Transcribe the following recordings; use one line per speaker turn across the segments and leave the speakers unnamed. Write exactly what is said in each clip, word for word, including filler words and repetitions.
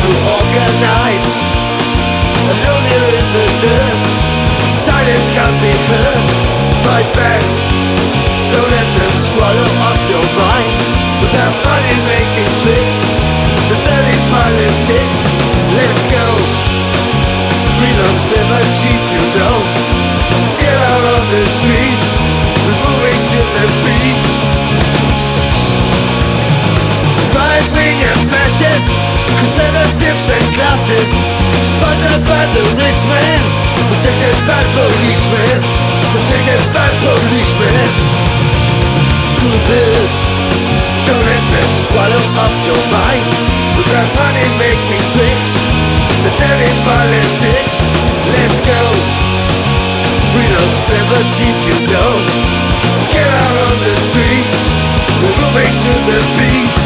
to organize. Alone here in the dirt, silence can't be heard. Fight back, don't let them swallow up your mind with their money-making tricks, the dirty politics. Let's go, freedom's never cheap, you know. Get out on the street, we're moving to the beat. Right-wing and fascist, conservatives and classes, sponsored by the rich man, protected by policemen, protected by policemen. Truth is, don't let them swallow up your mind with their money-making tricks, the dirty politics. Let's go, freedom's never cheap, you know. Get out on the streets, we're moving to the beat.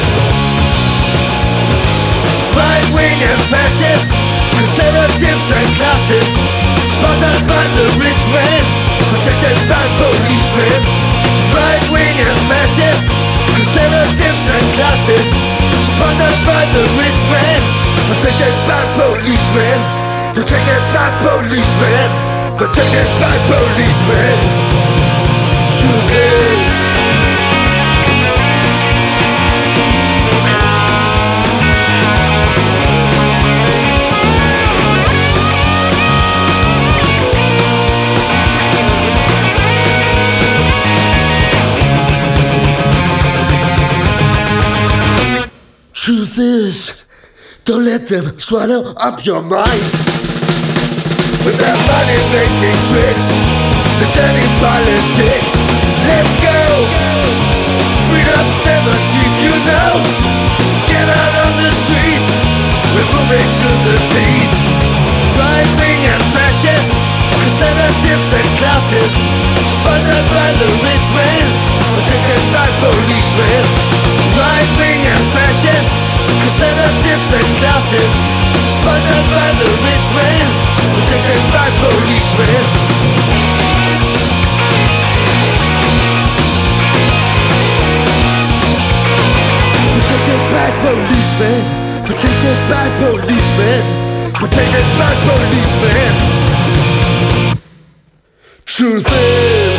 Right-wing and fascist, conservatives and classes, sponsored by the rich man, protected by policemen. Right-wing and fascist, conservatives and classes, sponsored by the rich man, protected by policemen, protected by policemen, protected by policemen. Truth is, truth is, don't let them swallow up your mind with their money-making tricks, the dirty politics. Let's go, freedom's never cheap, you know. Get out on the street, we're moving to the beat. Right-wing and fascist, conservatives and classes, sponsored by the rich man, protected by policemen. Right-wing and fascist, conservatives and classes, sponsored by the rich man, protected by policemen. Protected by policemen, protected by policemen, protected by policemen. Truth is,